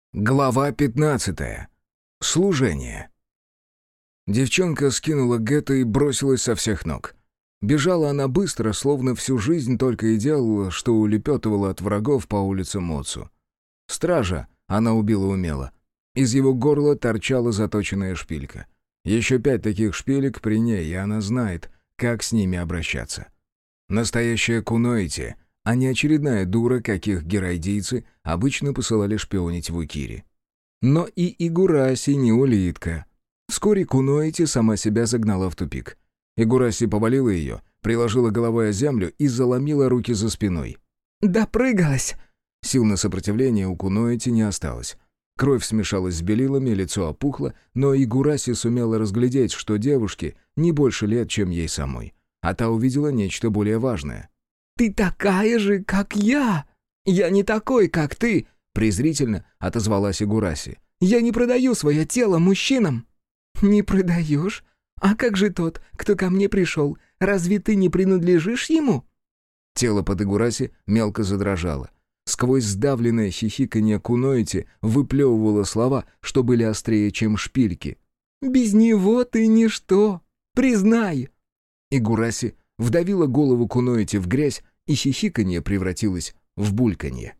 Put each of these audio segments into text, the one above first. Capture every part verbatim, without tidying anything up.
Глава пятнадцатая. Служение. Девчонка скинула Гетто и бросилась со всех ног. Бежала она быстро, словно всю жизнь только и делала, что улепетывала от врагов по улицам Моцу. Стража она убила умело. Из его горла торчала заточенная шпилька. Еще пять таких шпилек при ней, и она знает, как с ними обращаться. Настоящая куноити, а не очередная дура, каких герайдийцы обычно посылали шпионить в Укире. Но и Игураси не улитка. Вскоре куноити сама себя загнала в тупик. Игураси повалила ее, приложила головой о землю и заломила руки за спиной. «Допрыгалась!» Сил на сопротивление у куноити не осталось. Кровь смешалась с белилами, лицо опухло, но Игураси сумела разглядеть, что девушке не больше лет, чем ей самой. А та увидела нечто более важное. «Ты такая же, как я! Я не такой, как ты!» Презрительно отозвалась Игураси. «Я не продаю свое тело мужчинам!» «Не продаешь? А как же тот, кто ко мне пришел? Разве ты не принадлежишь ему?» Тело под Игураси мелко задрожало. Сквозь сдавленное хихиканье куноити выплевывало слова, что были острее, чем шпильки. «Без него ты ничто! Признай!» Игураси вдавила голову куноити в грязь, и хихиканье превратилось в бульканье.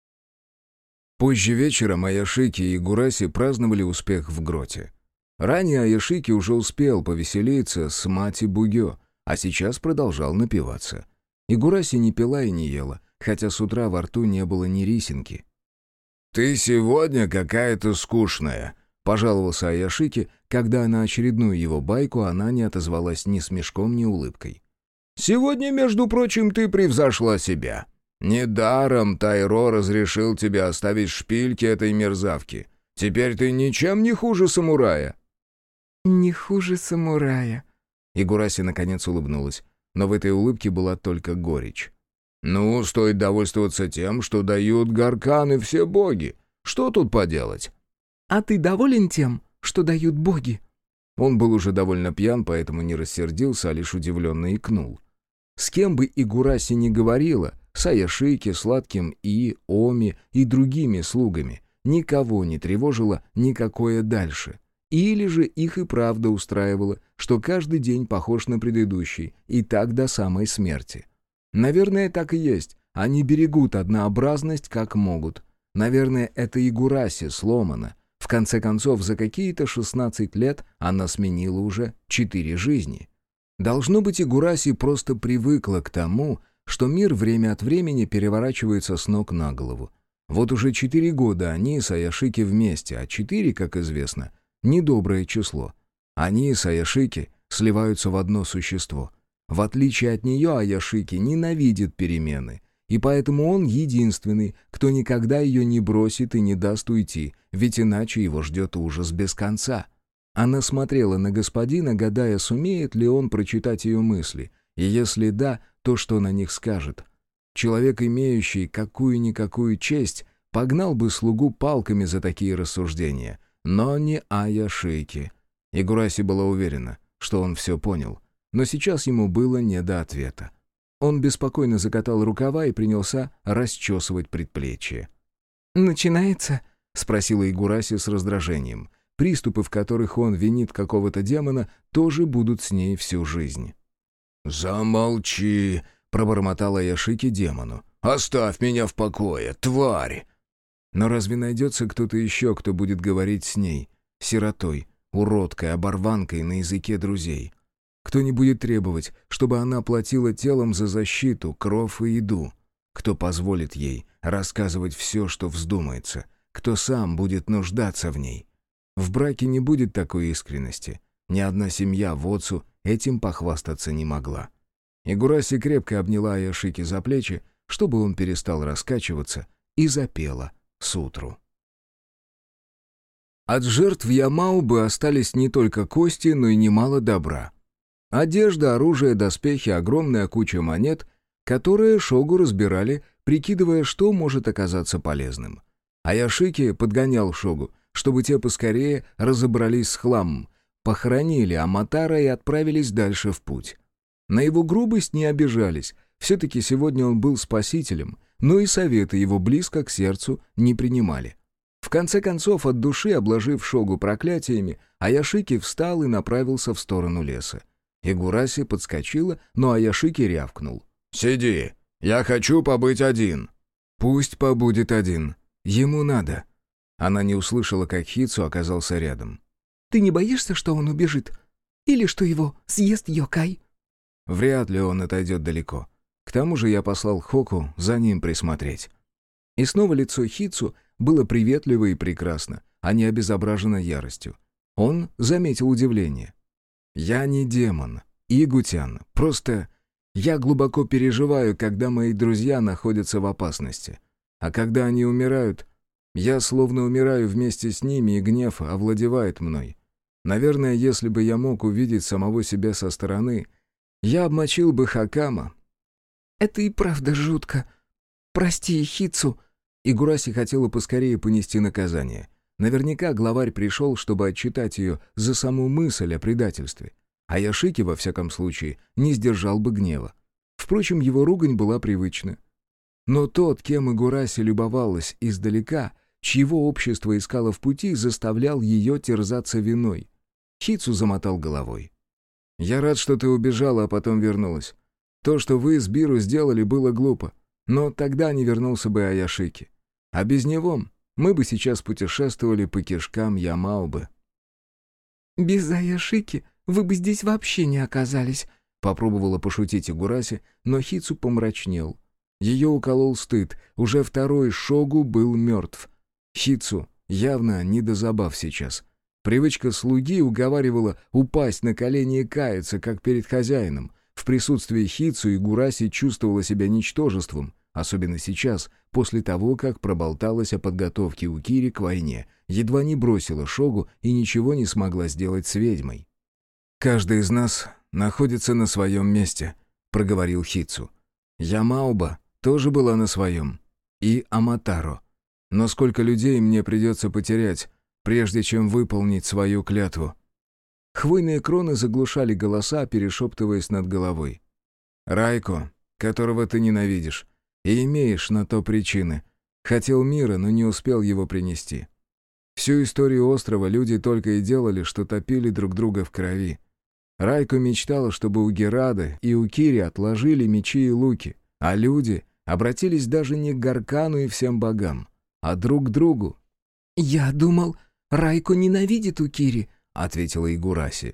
Позже вечером Аяшики и Игураси праздновали успех в гроте. Ранее Аяшики уже успел повеселиться с Мати Бугё, а сейчас продолжал напиваться. Игураси не пила и не ела, хотя с утра во рту не было ни рисинки. «Ты сегодня какая-то скучная», — пожаловался Аяшики, когда на очередную его байку она не отозвалась ни смешком, ни улыбкой. «Сегодня, между прочим, ты превзошла себя. Недаром Тайро разрешил тебе оставить шпильки этой мерзавки. Теперь ты ничем не хуже самурая». «Не хуже самурая». Игураси наконец улыбнулась, но в этой улыбке была только горечь. «Ну, стоит довольствоваться тем, что дают Гарканы все боги. Что тут поделать?» «А ты доволен тем, что дают боги?» Он был уже довольно пьян, поэтому не рассердился, а лишь удивленно икнул. С кем бы Игураси ни говорила, с Аяшики, Сладким И, Оми и другими слугами, никого не тревожило никакое дальше. Или же их и правда устраивало, что каждый день похож на предыдущий, и так до самой смерти. Наверное, так и есть. Они берегут однообразность как могут. Наверное, это Игураси сломано. В конце концов, за какие-то шестнадцать лет она сменила уже четыре жизни. Должно быть, Игураси просто привыкла к тому, что мир время от времени переворачивается с ног на голову. Вот уже четыре года они с Аяшики вместе, а четыре, как известно, недоброе число. Они с Аяшики сливаются в одно существо. В отличие от нее, Аяшики ненавидит перемены, и поэтому он единственный, кто никогда ее не бросит и не даст уйти, ведь иначе его ждет ужас без конца. Она смотрела на господина, гадая, сумеет ли он прочитать ее мысли, и если да, то что на них скажет. Человек, имеющий какую-никакую честь, погнал бы слугу палками за такие рассуждения, но не Аяшики. Игураси была уверена, что он все понял, но сейчас ему было не до ответа. Он беспокойно закатал рукава и принялся расчесывать предплечье. «Начинается?» — спросила Игураси с раздражением. Приступы, в которых он винит какого-то демона, тоже будут с ней всю жизнь. «Замолчи!» — пробормотала Аяшики демону. «Оставь меня в покое, тварь!» Но разве найдется кто-то еще, кто будет говорить с ней, сиротой, уродкой, оборванкой на языке друзей? Кто не будет требовать, чтобы она платила телом за защиту, кров и еду? Кто позволит ей рассказывать все, что вздумается? Кто сам будет нуждаться в ней? В браке не будет такой искренности. Ни одна семья в Оцу этим похвастаться не могла. Игураси крепко обняла Аяшики за плечи, чтобы он перестал раскачиваться, и запела сутру. От жертв Ямаубы остались не только кости, но и немало добра. Одежда, оружие, доспехи, огромная куча монет, которые шогу разбирали, прикидывая, что может оказаться полезным. Аяшики подгонял шогу, чтобы те поскорее разобрались с хламом, похоронили Аматара и отправились дальше в путь. На его грубость не обижались, все-таки сегодня он был спасителем, но и советы его близко к сердцу не принимали. В конце концов, от души обложив Шогу проклятиями, Аяшики встал и направился в сторону леса. Игураси подскочила, но Аяшики рявкнул. «Сиди! Я хочу побыть один!» «Пусть побудет один. Ему надо». Она не услышала, как Хитсу оказался рядом. «Ты не боишься, что он убежит? Или что его съест Йокай?» «Вряд ли он отойдет далеко. К тому же я послал Хоку за ним присмотреть». И снова лицо Хитсу было приветливо и прекрасно, а не обезображено яростью. Он заметил удивление. «Я не демон, Игутян, просто я глубоко переживаю, когда мои друзья находятся в опасности. А когда они умирают, я словно умираю вместе с ними, и гнев овладевает мной. Наверное, если бы я мог увидеть самого себя со стороны, я обмочил бы Хакама». «Это и правда жутко. Прости, Хитсу». Игураси хотела поскорее понести наказание. Наверняка главарь пришел, чтобы отчитать ее за саму мысль о предательстве. А Яшики, во всяком случае, не сдержал бы гнева. Впрочем, его ругань была привычна. Но тот, кем Игураси любовалась издалека, чьего общество искало в пути, заставлял ее терзаться виной. Хитсу замотал головой. «Я рад, что ты убежала, а потом вернулась. То, что вы с Биру сделали, было глупо. Но тогда не вернулся бы Аяшики. А без него мы бы сейчас путешествовали по кишкам Ямаобы». «Без Аяшики вы бы здесь вообще не оказались», — попробовала пошутить Игураси, но Хитсу помрачнел. Ее уколол стыд, уже второй Шогу был мертв. Хитсу явно не до забав сейчас. Привычка слуги уговаривала упасть на колени и каяться, как перед хозяином. В присутствии Хитсу Игураси чувствовала себя ничтожеством, особенно сейчас, после того, как проболталась о подготовке Укири к войне, едва не бросила Шогу и ничего не смогла сделать с ведьмой. «Каждый из нас находится на своем месте», — проговорил Хитсу. «Ямаоба тоже была на своем. И Аматаро. Но сколько людей мне придется потерять, прежде чем выполнить свою клятву?» Хвойные кроны заглушали голоса, перешептываясь над головой. «Райко, которого ты ненавидишь, и имеешь на то причины, хотел мира, но не успел его принести. Всю историю острова люди только и делали, что топили друг друга в крови. Райко мечтала, чтобы у Герады и у Кири отложили мечи и луки, а люди обратились даже не к Гаркану и всем богам, а друг к другу». «Я думал, Райко ненавидит Укири», — ответила Игураси.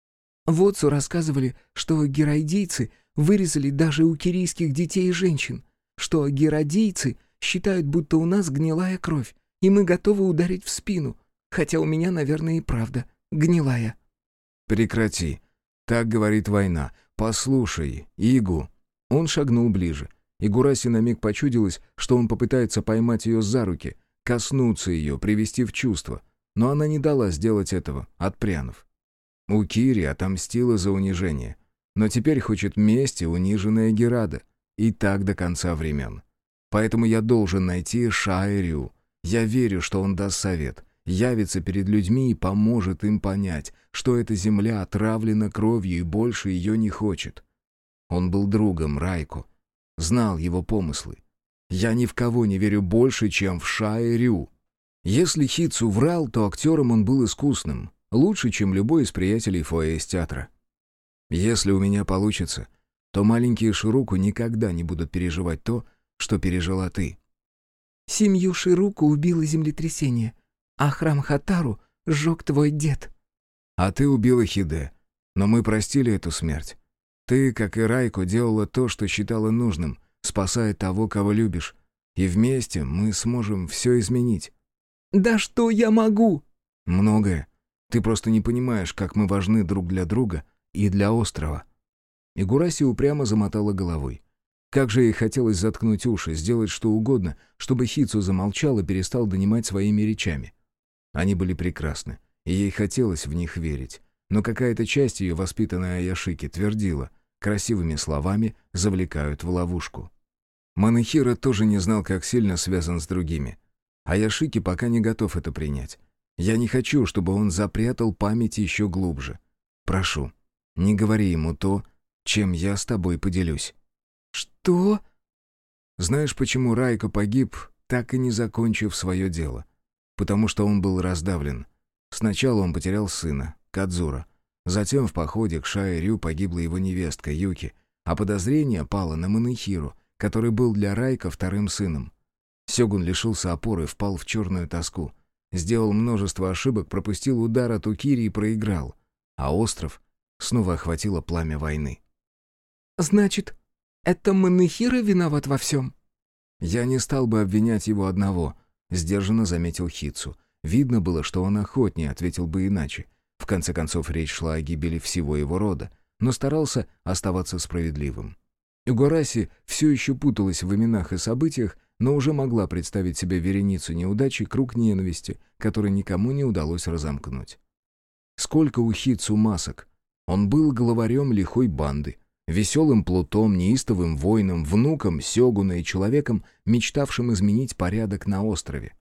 «В Отцу рассказывали, что герайдийцы вырезали даже укирийских детей и женщин, что герайдийцы считают, будто у нас гнилая кровь, и мы готовы ударить в спину, хотя у меня, наверное, и правда гнилая». «Прекрати. Так говорит война. Послушай, Игу». Он шагнул ближе. Игураси на миг почудилось, что он попытается поймать ее за руки, коснуться ее, привести в чувство. Но она не дала сделать этого, отпрянув. Укири отомстила за унижение. Но теперь хочет мести униженная Герада. И так до конца времен. Поэтому я должен найти Шаэрю. Я верю, что он даст совет, явится перед людьми и поможет им понять, что эта земля отравлена кровью и больше ее не хочет. Он был другом Райко, знал его помыслы. Я ни в кого не верю больше, чем в Шаэрю. Если Хитсу врал, то актером он был искусным, лучше, чем любой из приятелей фойе из театра. Если у меня получится, то маленькие Шируку никогда не будут переживать то, что пережила ты. «Семью Шируку убило землетрясение, а храм Хатару сжег твой дед». «А ты убила Хиде, но мы простили эту смерть. Ты, как и Райко, делала то, что считала нужным, спасая того, кого любишь. И вместе мы сможем все изменить». «Да что я могу?» «Многое. Ты просто не понимаешь, как мы важны друг для друга и для острова». Игураси упрямо замотала головой. Как же ей хотелось заткнуть уши, сделать что угодно, чтобы Хитсу замолчал и перестал донимать своими речами. Они были прекрасны, и ей хотелось в них верить. Но какая-то часть ее, воспитанная Аяшики, твердила, красивыми словами завлекают в ловушку. Манэхира тоже не знал, как сильно связан с другими. Аяшики пока не готов это принять. Я не хочу, чтобы он запрятал память еще глубже. Прошу, не говори ему то, чем я с тобой поделюсь». «Что?» «Знаешь, почему Райко погиб, так и не закончив свое дело? потому что он был раздавлен. Сначала он потерял сына, Кадзура. Затем в походе к Шаи-Рю погибла его невестка Юки, а подозрение пало на Манэхиру, который был для Райка вторым сыном. Сёгун лишился опоры, впал в черную тоску. Сделал множество ошибок, пропустил удар от Укири и проиграл. А остров снова охватило пламя войны. «Значит, это Манэхира виноват во всем?» «Я не стал бы обвинять его одного», — сдержанно заметил Хитсу. Видно было, что он охотнее ответил бы иначе. В конце концов, речь шла о гибели всего его рода, но старался оставаться справедливым. Игураси все еще путалась в именах и событиях, но уже могла представить себе вереницу неудач и круг ненависти, который никому не удалось разомкнуть. Сколько у Хитсу масок! Он был главарем лихой банды, веселым плутом, неистовым воином, внуком сёгуна и человеком, мечтавшим изменить порядок на острове.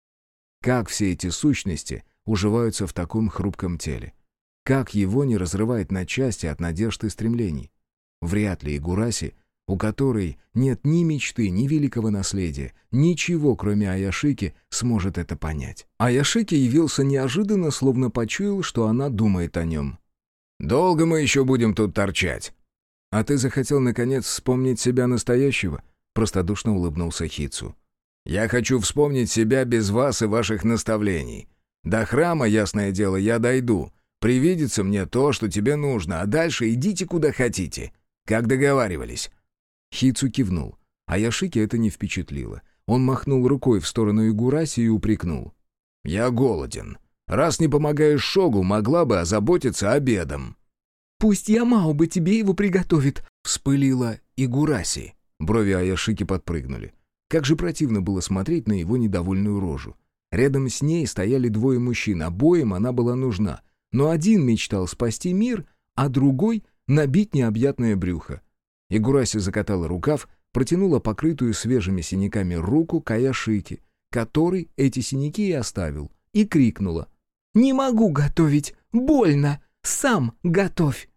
Как все эти сущности уживаются в таком хрупком теле? Как его не разрывает на части от надежд и стремлений? Вряд ли Игураси, у которой нет ни мечты, ни великого наследия, ничего, кроме Аяшики, сможет это понять. Аяшики явился неожиданно, словно почуял, что она думает о нем. «Долго мы еще будем тут торчать?» «А ты захотел, наконец, вспомнить себя настоящего?» — простодушно улыбнулся Хитсу. «Я хочу вспомнить себя без вас и ваших наставлений. До храма, ясное дело, я дойду. Привидится мне то, что тебе нужно, а дальше идите куда хотите. Как договаривались». Хитсу кивнул. Аяшики это не впечатлило. Он махнул рукой в сторону Игураси и упрекнул. «Я голоден. Раз не помогаешь Шогу, могла бы озаботиться обедом». «Пусть Ямао бы тебе его приготовит», — вспылила Игураси. Брови Аяшики подпрыгнули. Как же противно было смотреть на его недовольную рожу. Рядом с ней стояли двое мужчин, обоим она была нужна. Но один мечтал спасти мир, а другой — набить необъятное брюхо. Игураси закатала рукав, протянула покрытую свежими синяками руку к Аяшике, который эти синяки и оставил, и крикнула: «Не могу готовить! Больно! Сам готовь!»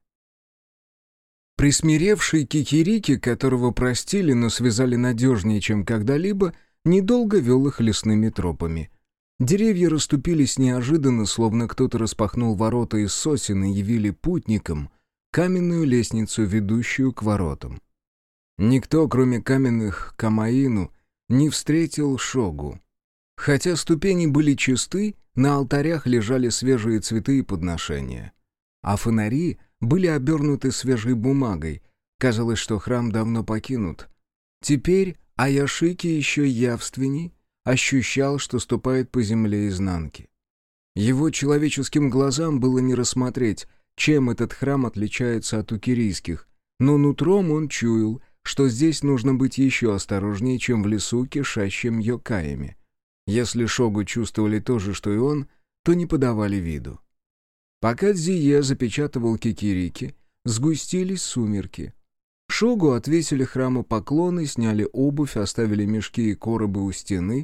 Присмиревший Кикирики, которого простили, но связали надежнее, чем когда-либо, недолго вел их лесными тропами. Деревья расступились неожиданно, словно кто-то распахнул ворота из сосен и явили путникам каменную лестницу, ведущую к воротам. Никто, кроме каменных камаину, не встретил Шогу. Хотя ступени были чисты, на алтарях лежали свежие цветы и подношения. А фонари были обернуты свежей бумагой. Казалось, что храм давно покинут. Теперь Аяшики еще явственней ощущал, что ступает по земле изнанки. Его человеческим глазам было не рассмотреть, чем этот храм отличается от укирийских, но нутром он чуял, что здесь нужно быть еще осторожнее, чем в лесу, кишащем йокаями. Если Шогу чувствовали то же, что и он, то не подавали виду. Пока Дзие запечатывал Кикирики, сгустились сумерки. Шогу отвесили храму поклоны, сняли обувь, оставили мешки и коробы у стены.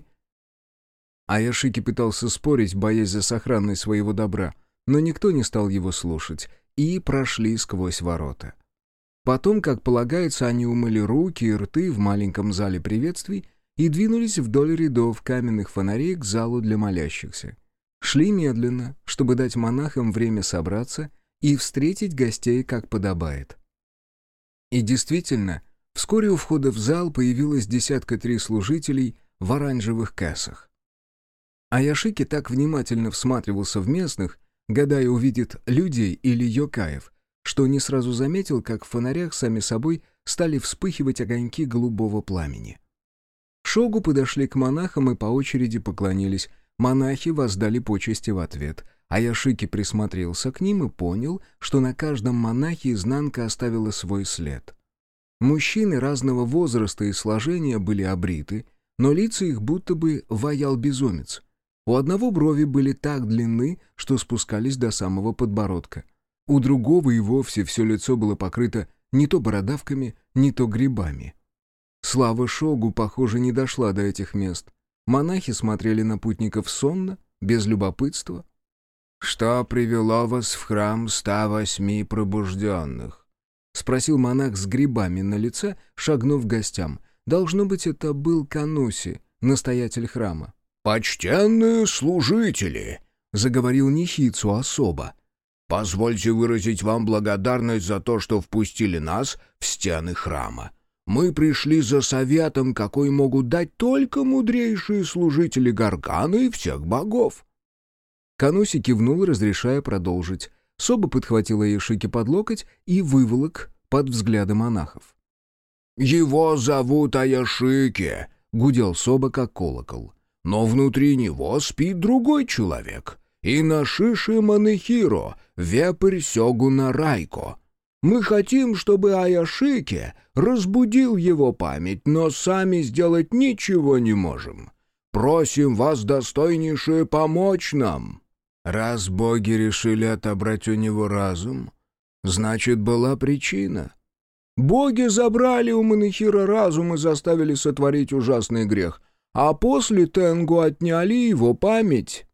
Аяшики пытался спорить, боясь за сохранность своего добра, но никто не стал его слушать, и прошли сквозь ворота. Потом, как полагается, они умыли руки и рты в маленьком зале приветствий и двинулись вдоль рядов каменных фонарей к залу для молящихся. Шли медленно, чтобы дать монахам время собраться и встретить гостей, как подобает. И действительно, вскоре у входа в зал появилось десятка три служителей в оранжевых касах. Аяшики так внимательно всматривался в местных, гадая, увидит людей или йокаев, что не сразу заметил, как в фонарях сами собой стали вспыхивать огоньки голубого пламени. Шогу подошли к монахам и по очереди поклонились. Монахи воздали почести в ответ. Аяшики присмотрелся к ним и понял, что на каждом монахе изнанка оставила свой след. Мужчины разного возраста и сложения были обриты, но лица их будто бы ваял безумец. У одного брови были так длинны, что спускались до самого подбородка. У другого и вовсе все лицо было покрыто не то бородавками, не то грибами. Слава Шогу, похоже, не дошла до этих мест. Монахи смотрели на путников сонно, без любопытства. «Что привело вас в храм ста восьми пробужденных?» — спросил монах с грибами на лице, шагнув к гостям. Должно быть, это был Кануси, настоятель храма. «Почтенные служители», — заговорил Нихицу особо, — «позвольте выразить вам благодарность за то, что впустили нас в стены храма. Мы пришли за советом, какой могут дать только мудрейшие служители Гаргана и всех богов». Кануси кивнул, разрешая продолжить. Соба подхватила Аяшики под локоть и выволок под взглядом монахов. «Его зовут Аяшики», — гудел Соба, как колокол. «Но внутри него спит другой человек. Инашиши Манэхиро, вепрь Сёгуна Райко. Мы хотим, чтобы Аяшики разбудил его память, но сами сделать ничего не можем. Просим вас, достойнейшие, помочь нам». Раз боги решили отобрать у него разум, значит, была причина. Боги забрали у Манэхира разум и заставили сотворить ужасный грех, а после Тенгу отняли его память.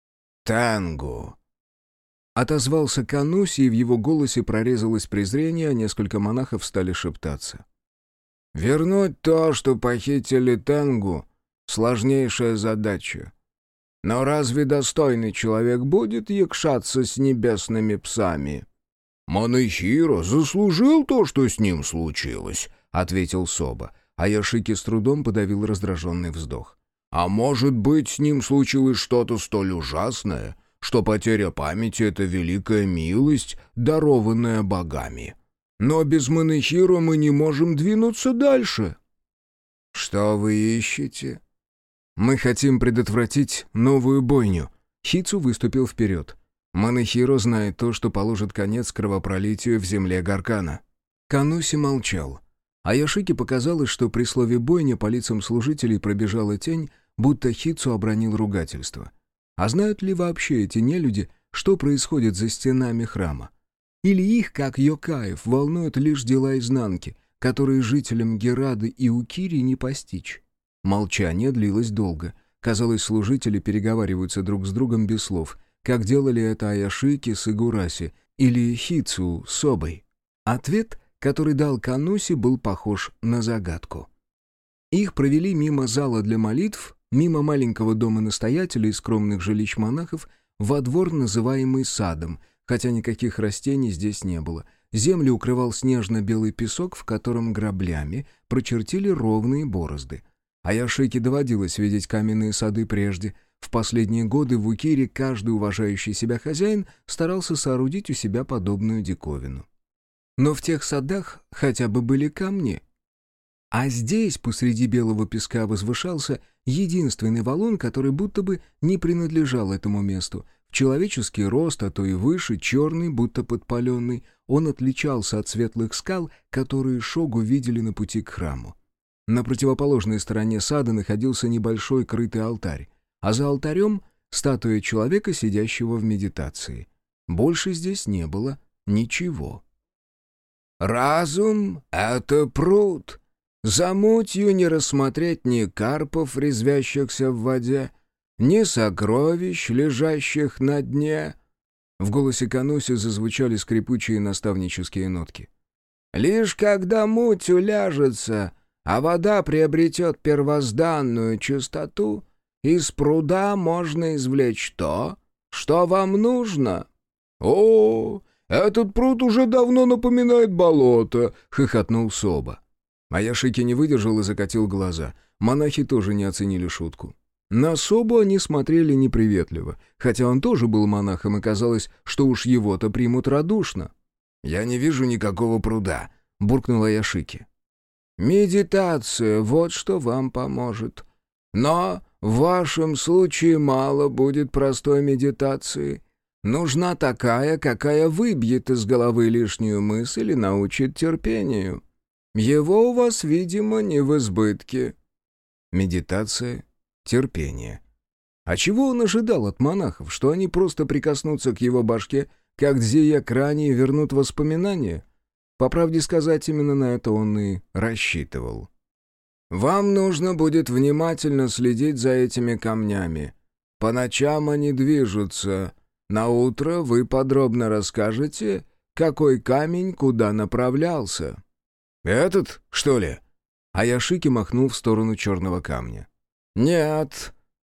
«Тенгу!» — отозвался Кануси, и в его голосе прорезалось презрение, а несколько монахов стали шептаться. «Вернуть то, что похитили Тенгу, — сложнейшая задача. Но разве достойный человек будет якшаться с небесными псами?» «Манэхиро заслужил то, что с ним случилось», — ответил Соба, а Аяшики с трудом подавил раздраженный вздох. «А может быть, с ним случилось что-то столь ужасное, что потеря памяти — это великая милость, дарованная богами. Но без Манэхиро мы не можем двинуться дальше». «Что вы ищете?» «Мы хотим предотвратить новую бойню». Хицу выступил вперед. «Манэхиро знает то, что положит конец кровопролитию в земле Гаркана». Кануси молчал. А Аяшики показалось, что при слове «бойня» по лицам служителей пробежала тень, будто Хицу обронил ругательство. А знают ли вообще эти нелюди, что происходит за стенами храма? Или их, как йокаев, волнуют лишь дела изнанки, которые жителям Герады и Укири не постичь? Молчание длилось долго. Казалось, служители переговариваются друг с другом без слов, как делали это Аяшики с Игураси или Хицу с Собой. Ответ, который дал Кануси, был похож на загадку. Их провели мимо зала для молитв, мимо маленького дома настоятеля и скромных жилищ монахов, во двор, называемый садом, хотя никаких растений здесь не было. Землю укрывал снежно-белый песок, в котором граблями прочертили ровные борозды. Аяшике доводилось видеть каменные сады прежде. В последние годы в Укире каждый уважающий себя хозяин старался соорудить у себя подобную диковину. Но в тех садах хотя бы были камни. А здесь, посреди белого песка, возвышался единственный валун, который будто бы не принадлежал этому месту. В человеческий рост, а то и выше, черный, будто подпаленный, он отличался от светлых скал, которые шогу видели на пути к храму. На противоположной стороне сада находился небольшой крытый алтарь, а за алтарем — статуя человека, сидящего в медитации. Больше здесь не было ничего. «Разум — это пруд. За мутью не рассмотреть ни карпов, резвящихся в воде, ни сокровищ, лежащих на дне». В голосе Кануси зазвучали скрипучие наставнические нотки. «Лишь когда муть уляжется, а вода приобретет первозданную чистоту, из пруда можно извлечь то, что вам нужно». «О, этот пруд уже давно напоминает болото», — хохотнул Соба. Аяшики не выдержал и закатил глаза. Монахи тоже не оценили шутку. На Собу они смотрели неприветливо, хотя он тоже был монахом, и казалось, что уж его-то примут радушно. «Я не вижу никакого пруда», — буркнул Аяшики. «Медитация — вот что вам поможет. Но в вашем случае мало будет простой медитации. Нужна такая, какая выбьет из головы лишнюю мысль и научит терпению. Его у вас, видимо, не в избытке». Медитация, терпение. А чего он ожидал от монахов? Что они просто прикоснутся к его башке, как дзия к ране, и вернут воспоминания? По правде сказать, именно на это он и рассчитывал. «Вам нужно будет внимательно следить за этими камнями. По ночам они движутся. На утро вы подробно расскажете, какой камень куда направлялся». «Этот, что ли?» Аяшики махнул в сторону черного камня. «Нет,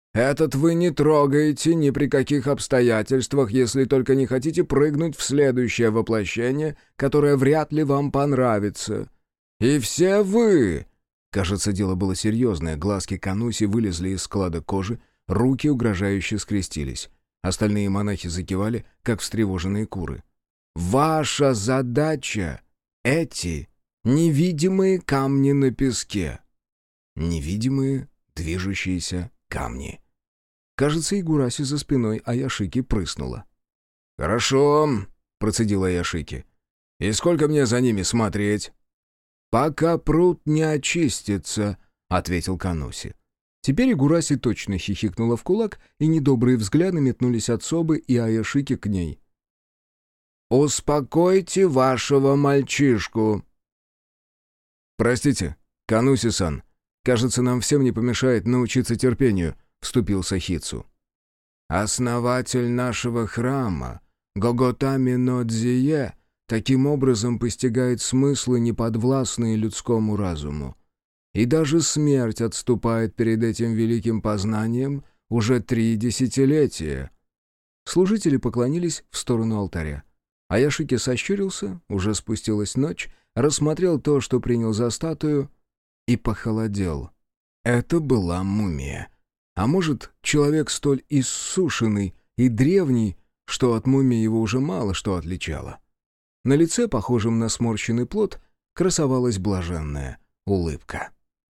Этот вы не трогаете ни при каких обстоятельствах, если только не хотите прыгнуть в следующее воплощение, которое вряд ли вам понравится. И все вы...» Кажется, дело было серьезное, глазки Кануси вылезли из складок кожи, руки угрожающе скрестились. Остальные монахи закивали, как встревоженные куры. «Ваша задача — эти невидимые камни на песке». Невидимые, движущиеся камни. Кажется, и Гураси за спиной Аяшики прыснула. «Хорошо», — процедила Аяшики. «И сколько мне за ними смотреть?» «Пока пруд не очистится», — ответил Кануси. Теперь Игураси точно хихикнула в кулак, и недобрые взгляды метнулись от Собы и Аяшики к ней. «Успокойте вашего мальчишку». «Простите, Кануси-сан, кажется, нам всем не помешает научиться терпению», — вступился Хитсу. «Основатель нашего храма, Гоготами но Дзие, таким образом постигает смыслы, неподвластные людскому разуму. И даже смерть отступает перед этим великим познанием уже три десятилетия». Служители поклонились в сторону алтаря. Аяшики сощурился, уже спустилась ночь, рассмотрел то, что принял за статую, и похолодел. Это была мумия. А может, человек столь иссушенный и древний, что от мумии его уже мало что отличало. На лице, похожем на сморщенный плод, красовалась блаженная улыбка.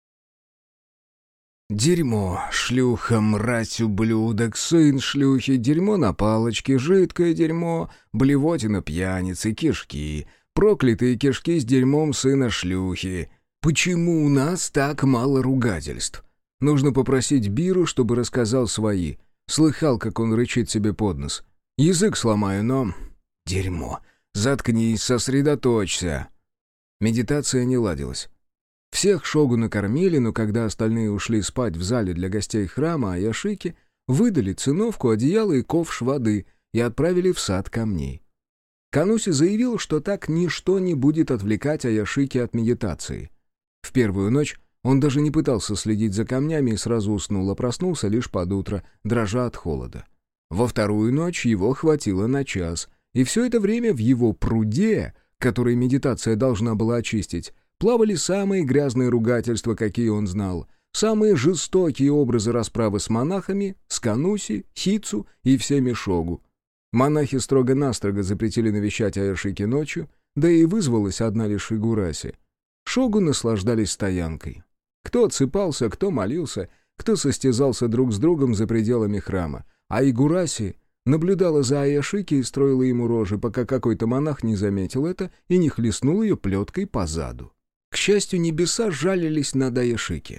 Дерьмо, шлюха, мразь, ублюдок, сын шлюхи, дерьмо на палочке, жидкое дерьмо, блевотина пьяницы, кишки, проклятые кишки с дерьмом сына шлюхи. Почему у нас так мало ругательств? Нужно попросить Биру, чтобы рассказал свои. Слыхал, как он рычит себе под нос. Язык сломаю, но... Дерьмо. Заткнись, сосредоточься. Медитация не ладилась. Всех шогуна кормили, но когда остальные ушли спать в зале для гостей храма Аяшики, выдали циновку, одеяло и ковш воды и отправили в сад камней. Кануси заявил, что так ничто не будет отвлекать Аяшики от медитации. В первую ночь он даже не пытался следить за камнями и сразу уснул, а проснулся лишь под утро, дрожа от холода. Во вторую ночь его хватило на час, и все это время в его пруде, который медитация должна была очистить, плавали самые грязные ругательства, какие он знал, самые жестокие образы расправы с монахами, с Кануси, Хитсу и всеми шогу. Монахи строго-настрого запретили навещать Аяшики ночью, да и вызвалась одна лишь Игураси. Шогу наслаждались стоянкой. Кто отсыпался, кто молился, кто состязался друг с другом за пределами храма, а Игураси наблюдала за Аяшики и строила ему рожи, пока какой-то монах не заметил это и не хлестнул ее плеткой по заду. К счастью, небеса жалились над Аяшики.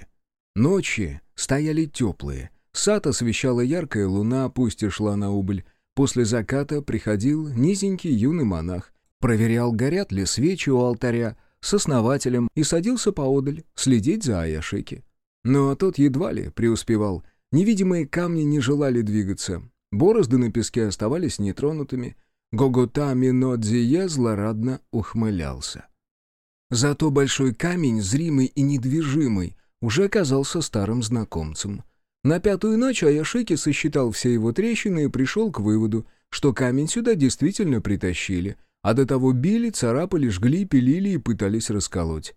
Ночи стояли теплые, сад освещала яркая луна, пусть и шла на убыль. После заката приходил низенький юный монах, проверял, горят ли свечи у алтаря, с основателем и садился поодаль, следить за Аяшики. Но тот едва ли преуспевал. Невидимые камни не желали двигаться. Борозды на песке оставались нетронутыми. Гоготами но Дзие злорадно ухмылялся. Зато большой камень, зримый и недвижимый, уже оказался старым знакомцем. На пятую ночь Аяшики сосчитал все его трещины и пришел к выводу, что камень сюда действительно притащили, а до того били, царапали, жгли, пилили и пытались расколоть.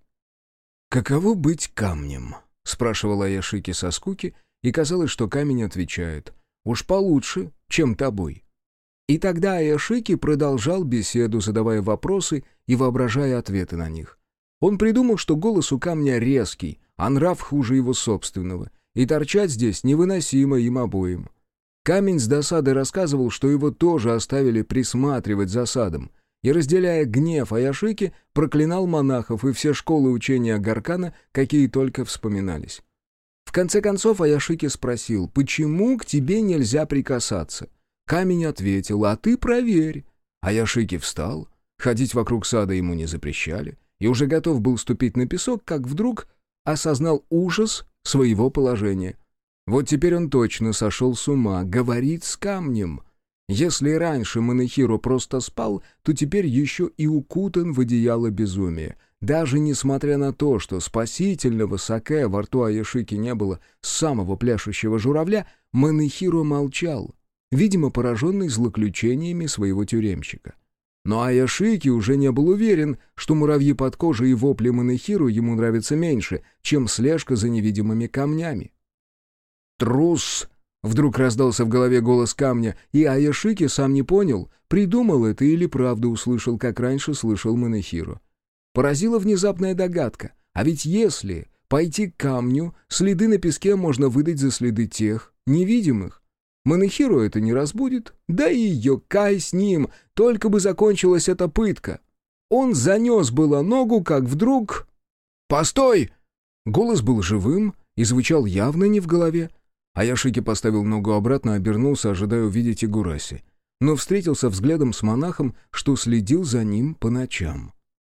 «Каково быть камнем?» — спрашивал Аяшики со скуки, и казалось, что камень отвечает: «Уж получше, чем тобой». И тогда Аяшики продолжал беседу, задавая вопросы и воображая ответы на них. Он придумал, что голос у камня резкий, а нрав хуже его собственного, и торчать здесь невыносимо им обоим. Камень с досадой рассказывал, что его тоже оставили присматривать за садом, и, разделяя гнев Аяшики, проклинал монахов и все школы учения Гаркана, какие только вспоминались. В конце концов Аяшики спросил: «Почему к тебе нельзя прикасаться?» Камень ответил: «А ты проверь». Аяшики встал, ходить вокруг сада ему не запрещали, и уже готов был ступить на песок, как вдруг осознал ужас своего положения. Вот теперь он точно сошел с ума, говорит с камнем. Если раньше Манэхиро просто спал, то теперь еще и укутан в одеяло безумия. Даже несмотря на то, что спасительного саке во рту Аяшики не было с самого пляшущего журавля, Манэхиро молчал, видимо, пораженный злоключениями своего тюремщика. Но Аяшики уже не был уверен, что муравьи под кожей и вопли Манэхиро ему нравятся меньше, чем слежка за невидимыми камнями. «Трус!» — вдруг раздался в голове голос камня, и Аяшики сам не понял, придумал это или правда услышал, как раньше слышал Манэхиро. Поразила внезапная догадка, а ведь если пойти к камню, следы на песке можно выдать за следы тех, невидимых. Манэхиро это не разбудит, да и Йокай с ним, только бы закончилась эта пытка. Он занес было ногу, как вдруг... «Постой!» Голос был живым и звучал явно не в голове. Аяшики поставил ногу обратно, обернулся, ожидая увидеть Игураси, но встретился взглядом с монахом, что следил за ним по ночам.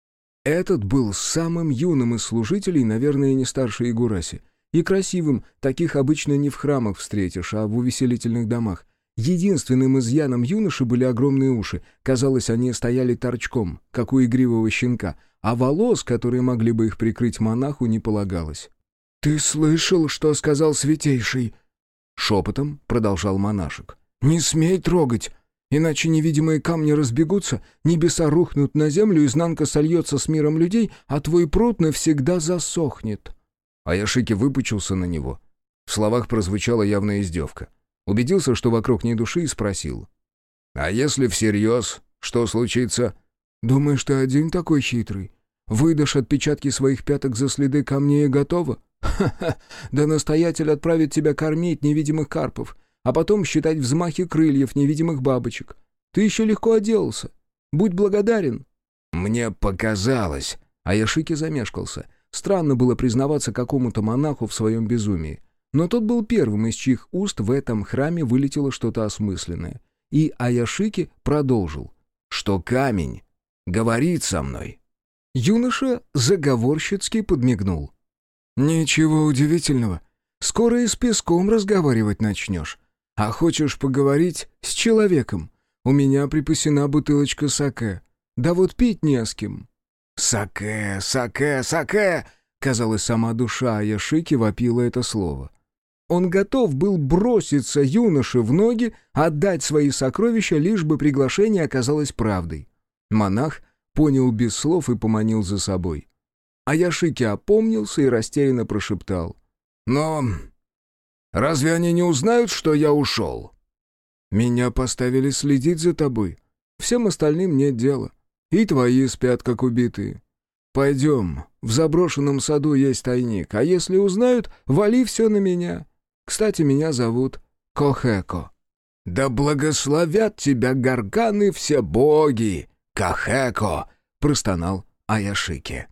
Этот был самым юным из служителей, наверное, не старше Игураси, и красивым, таких обычно не в храмах встретишь, а в увеселительных домах. Единственным изъяном юноши были огромные уши, казалось, они стояли торчком, как у игривого щенка, а волос, которые могли бы их прикрыть монаху, не полагалось. «Ты слышал, что сказал святейший?» Шепотом продолжал монашек. «Не смей трогать, иначе невидимые камни разбегутся, небеса рухнут на землю, изнанка сольется с миром людей, а твой пруд навсегда засохнет». Аяшики выпучился на него. В словах прозвучала явная издевка. Убедился, что вокруг ни души, и спросил. «А если всерьез, что случится?» «Думаешь, ты один такой хитрый? Выдашь отпечатки своих пяток за следы камней и готово? Ха-ха! Да настоятель отправит тебя кормить невидимых карпов, а потом считать взмахи крыльев невидимых бабочек. Ты еще легко отделался. Будь благодарен». «Мне показалось». Аяшики замешкался. Странно было признаваться какому-то монаху в своем безумии. Но тот был первым, из чьих уст в этом храме вылетело что-то осмысленное. И Аяшики продолжил, что камень говорит со мной. Юноша заговорщицки подмигнул. «Ничего удивительного. Скоро и с песком разговаривать начнешь. А хочешь поговорить с человеком? У меня припасена бутылочка саке. Да вот пить не с кем». «Саке, саке, саке!» Казалось, сама душа Аяшики вопила это слово. Он готов был броситься юноше в ноги, отдать свои сокровища, лишь бы приглашение оказалось правдой. Монах понял без слов и поманил за собой. Аяшики опомнился и растерянно прошептал. «Но разве они не узнают, что я ушел?» «Меня поставили следить за тобой. Всем остальным нет дела. И твои спят, как убитые. Пойдем, в заброшенном саду есть тайник, а если узнают, вали все на меня. Кстати, меня зовут Кохэко». «Да благословят тебя горганы все боги, Кохэко!» — простонал Аяшики.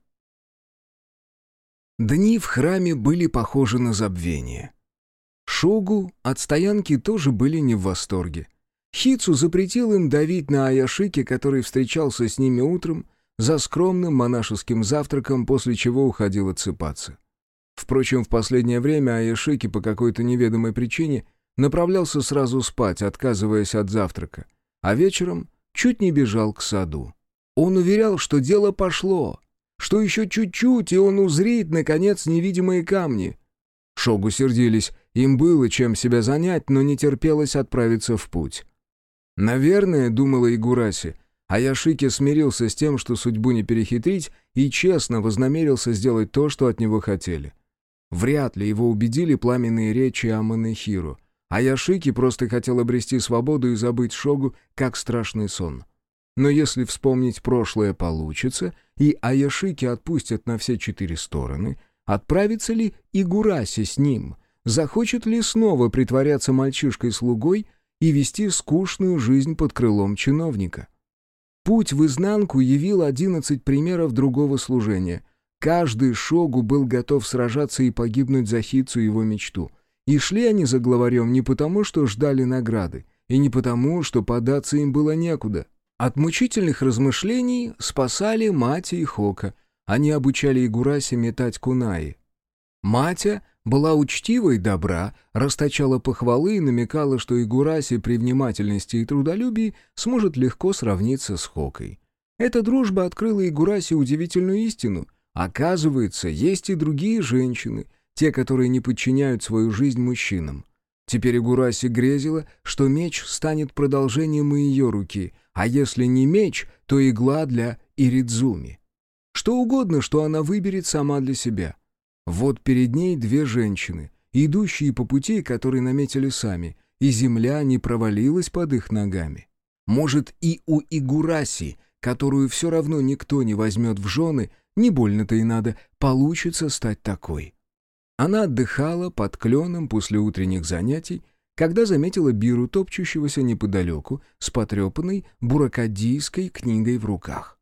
Дни в храме были похожи на забвение. Шогу от стоянки тоже были не в восторге. Хицу запретил им давить на Аяшики, который встречался с ними утром, за скромным монашеским завтраком, после чего уходил отсыпаться. Впрочем, в последнее время Аяшики по какой-то неведомой причине направлялся сразу спать, отказываясь от завтрака, а вечером чуть не бежал к саду. Он уверял, что дело пошло, что еще чуть-чуть, и он узрит, наконец, невидимые камни. Шогу сердились, им было чем себя занять, но не терпелось отправиться в путь. «Наверное, — думала Игураси, — Аяшики смирился с тем, что судьбу не перехитрить, и честно вознамерился сделать то, что от него хотели. Вряд ли его убедили пламенные речи о Манэхиро. Аяшики просто хотел обрести свободу и забыть Шогу, как страшный сон. Но если вспомнить прошлое получится, и Аяшики отпустят на все четыре стороны, отправится ли Игураси с ним? Захочет ли снова притворяться мальчишкой-слугой и вести скучную жизнь под крылом чиновника? Путь в изнанку явил одиннадцать примеров другого служения. Каждый шогу был готов сражаться и погибнуть за Хицу и его мечту. И шли они за главарем не потому, что ждали награды, и не потому, что податься им было некуда. От мучительных размышлений спасали Матя и Хока. Они обучали Игураси метать кунаи. Матя была учтива и добра, расточала похвалы и намекала, что Игураси при внимательности и трудолюбии сможет легко сравниться с Хокой. Эта дружба открыла Игураси удивительную истину. Оказывается, есть и другие женщины, те, которые не подчиняют свою жизнь мужчинам. Теперь Игураси грезила, что меч станет продолжением и ее руки, а если не меч, то игла для Иридзуми. Что угодно, что она выберет сама для себя. Вот перед ней две женщины, идущие по пути, который наметили сами, и земля не провалилась под их ногами. Может, и у Игураси, которую все равно никто не возьмет в жены, не больно-то и надо, получится стать такой. Она отдыхала под кленом после утренних занятий, когда заметила Биру, топчущегося неподалеку, с потрепанной буракадийской книгой в руках.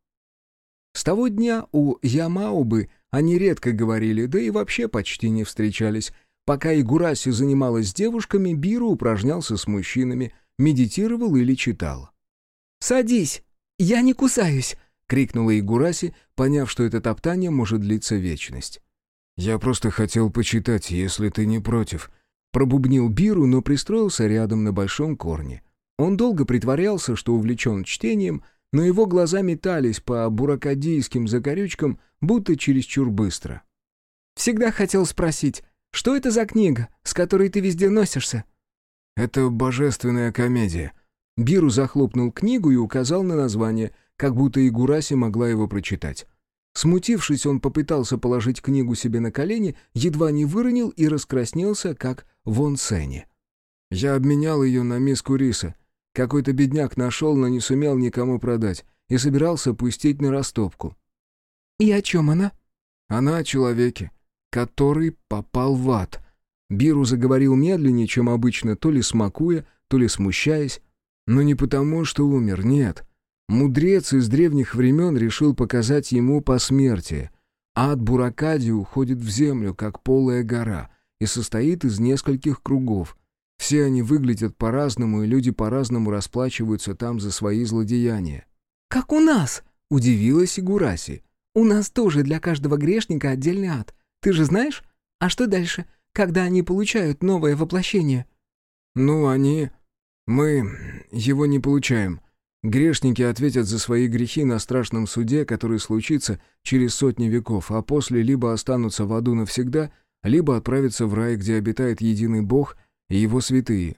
С того дня у Ямаубы они редко говорили, да и вообще почти не встречались. Пока Игураси занималась с девушками, Биру упражнялся с мужчинами, медитировал или читал. «Садись, я не кусаюсь!» — крикнула Игураси, поняв, что это топтание может длиться вечность. «Я просто хотел почитать, если ты не против», — пробубнил Биру, но пристроился рядом на большом корне. Он долго притворялся, что увлечен чтением, но его глаза метались по буракадийским закорючкам, будто чересчур быстро. «Всегда хотел спросить, что это за книга, с которой ты везде носишься?» «Это божественная комедия». Биру захлопнул книгу и указал на название, как будто Игураси могла его прочитать. Смутившись, он попытался положить книгу себе на колени, едва не выронил и раскраснелся, как в онсене. «Я обменял ее на миску риса. Какой-то бедняк нашел, но не сумел никому продать, и собирался пустить на растопку». «И о чем она?» «Она о человеке, который попал в ад». Биру заговорил медленнее, чем обычно, то ли смакуя, то ли смущаясь. Но не потому, что умер, нет. Мудрец из древних времен решил показать ему посмертие. Ад Буракади уходит в землю, как полая гора, и состоит из нескольких кругов. Все они выглядят по-разному, и люди по-разному расплачиваются там за свои злодеяния. «Как у нас!» — удивилась Игураси. «У нас тоже для каждого грешника отдельный ад. Ты же знаешь? А что дальше, когда они получают новое воплощение?» «Ну, они... Мы его не получаем. Грешники ответят за свои грехи на страшном суде, который случится через сотни веков, а после либо останутся в аду навсегда, либо отправятся в рай, где обитает единый Бог и его святые».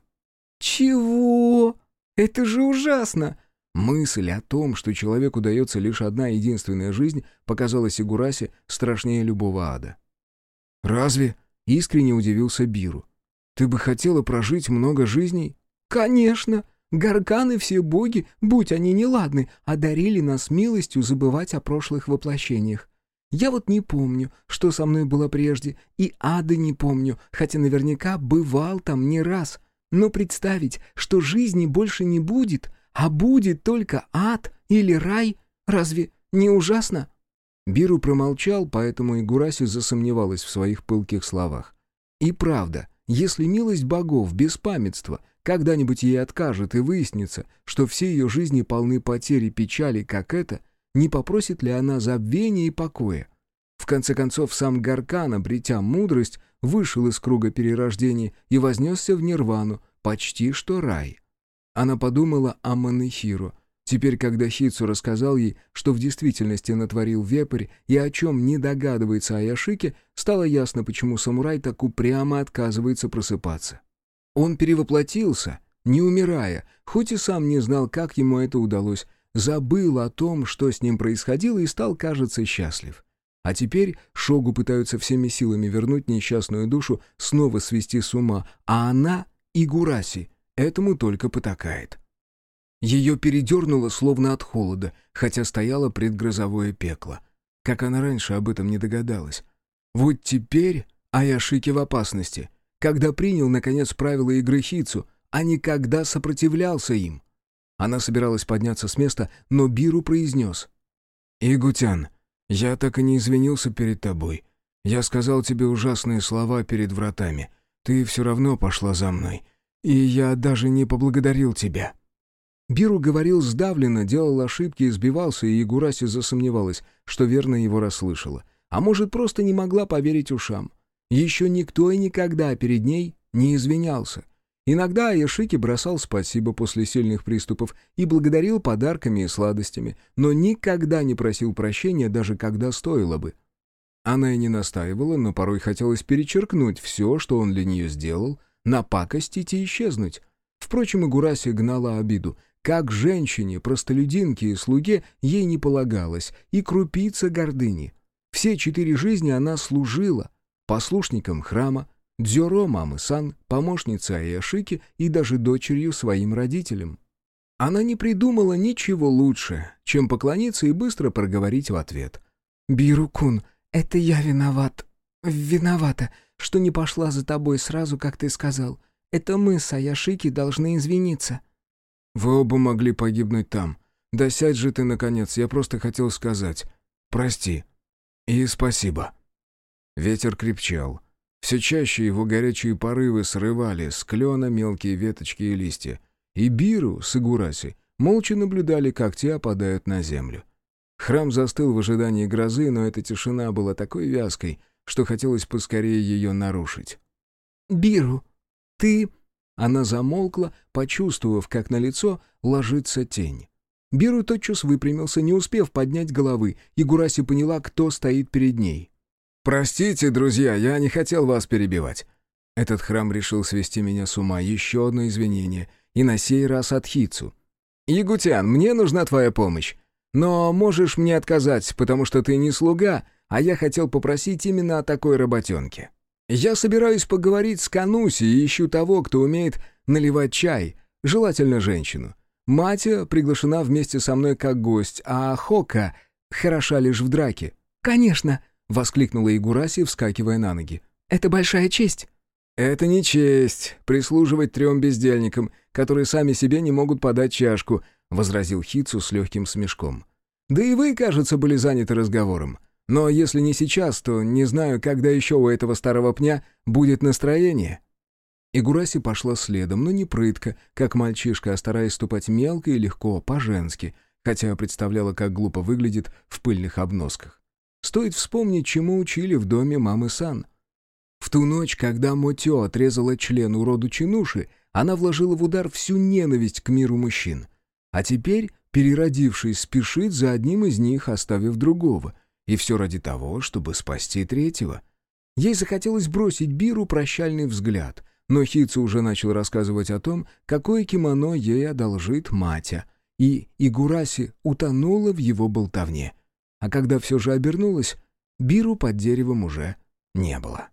«Чего? Это же ужасно!» Мысль о том, что человеку дается лишь одна единственная жизнь, показалась Игураси страшнее любого ада. «Разве?» — искренне удивился Биру. «Ты бы хотела прожить много жизней?» «Конечно! Гарганы все боги, будь они неладны, одарили нас милостью забывать о прошлых воплощениях. Я вот не помню, что со мной было прежде, и ада не помню, хотя наверняка бывал там не раз. Но представить, что жизни больше не будет, а будет только ад или рай, разве не ужасно?» Биру промолчал, поэтому Игураси засомневалась в своих пылких словах. И правда, если милость богов, беспамятство, когда-нибудь ей откажет и выяснится, что все ее жизни полны потерь и печали, как это, не попросит ли она забвения и покоя? В конце концов, сам Гаркан, обретя мудрость, вышел из круга перерождений и вознесся в нирвану, почти что рай. Она подумала о Манэхиро. Теперь, когда Хицу рассказал ей, что в действительности натворил вепрь и о чем не догадывается Аяшики, стало ясно, почему самурай так упрямо отказывается просыпаться. Он перевоплотился, не умирая, хоть и сам не знал, как ему это удалось, забыл о том, что с ним происходило, и стал, кажется, счастлив. А теперь Шогу пытаются всеми силами вернуть несчастную душу, снова свести с ума, а она, Игураси, этому только потакает. Ее передернуло словно от холода, хотя стояло предгрозовое пекло. Как она раньше об этом не догадалась. Вот теперь Аяшики в опасности, когда принял, наконец, правила игры Хицу, а не когда сопротивлялся им. Она собиралась подняться с места, но Биру произнес: «Игутян, я так и не извинился перед тобой. Я сказал тебе ужасные слова перед вратами. Ты все равно пошла за мной, и я даже не поблагодарил тебя». Биру говорил сдавленно, делал ошибки и сбивался, и Игураси засомневалась, что верно его расслышала. А может, просто не могла поверить ушам. Еще никто и никогда перед ней не извинялся. Иногда Аяшики бросал спасибо после сильных приступов и благодарил подарками и сладостями, но никогда не просил прощения, даже когда стоило бы. Она и не настаивала, но порой хотелось перечеркнуть все, что он для нее сделал, напакостить и исчезнуть. Впрочем, Игураси гнала обиду. Как женщине, простолюдинке и слуге ей не полагалось, и крупица гордыни. Все четыре жизни она служила послушником храма, дзёро мамы-сан, помощницей Аяшики и даже дочерью своим родителям. Она не придумала ничего лучше, чем поклониться и быстро проговорить в ответ. «Биру-кун, это я виноват. Виновата, что не пошла за тобой сразу, как ты сказал. Это мы с Аяшики должны извиниться». «Вы оба могли погибнуть там. Да сядь же ты, наконец, я просто хотел сказать. Прости. И спасибо». Ветер крепчал. Все чаще его горячие порывы срывали с клена мелкие веточки и листья. И Биру с Игураси молча наблюдали, как те опадают на землю. Храм застыл в ожидании грозы, но эта тишина была такой вязкой, что хотелось поскорее ее нарушить. «Биру, ты...» Она замолкла, почувствовав, как на лицо ложится тень. Биру тотчас выпрямился, не успев поднять головы, и Игураси поняла, кто стоит перед ней. «Простите, друзья, я не хотел вас перебивать». Этот храм решил свести меня с ума. Еще одно извинение. И на сей раз от Хицу. «Ягутян, мне нужна твоя помощь. Но можешь мне отказать, потому что ты не слуга, а я хотел попросить именно о такой работенке. Я собираюсь поговорить с Кануси и ищу того, кто умеет наливать чай, желательно женщину. Матя приглашена вместе со мной как гость, а Хока хороша лишь в драке». «Конечно!» — воскликнула Игураси, вскакивая на ноги. «Это большая честь». «Это не честь — прислуживать трем бездельникам, которые сами себе не могут подать чашку», — возразил Хицу с легким смешком. «Да и вы, кажется, были заняты разговором. Но если не сейчас, то не знаю, когда еще у этого старого пня будет настроение». Игураси пошла следом, но не прытко, как мальчишка, а стараясь ступать мелко и легко, по-женски, хотя представляла, как глупо выглядит в пыльных обносках. Стоит вспомнить, чему учили в доме мамы-сан. В ту ночь, когда Мотё отрезала член уроду Чинуши, она вложила в удар всю ненависть к миру мужчин. А теперь, переродившись, спешит за одним из них, оставив другого. И все ради того, чтобы спасти третьего. Ей захотелось бросить Биру прощальный взгляд, но Хицу уже начал рассказывать о том, какое кимоно ей одолжит Матя, и Игураси утонула в его болтовне. А когда все же обернулась, Биру под деревом уже не было.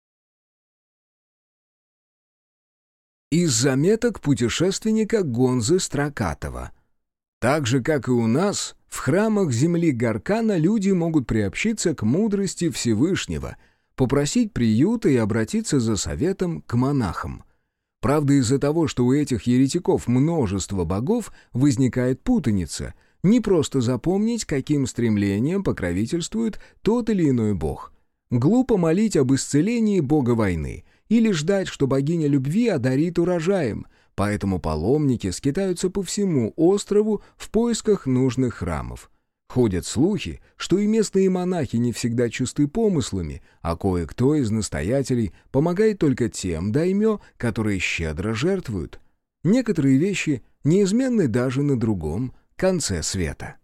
Из заметок путешественника Гонзы Строкатова. Так же, как и у нас, в храмах земли Гаркана люди могут приобщиться к мудрости Всевышнего, попросить приюта и обратиться за советом к монахам. Правда, из-за того, что у этих еретиков множество богов, возникает путаница. Не просто запомнить, каким стремлением покровительствует тот или иной бог. Глупо молить об исцелении бога войны или ждать, что богиня любви одарит урожаем, поэтому паломники скитаются по всему острову в поисках нужных храмов. Ходят слухи, что и местные монахи не всегда чисты помыслами, а кое-кто из настоятелей помогает только тем даймё, которые щедро жертвуют. Некоторые вещи неизменны даже на другом конце света.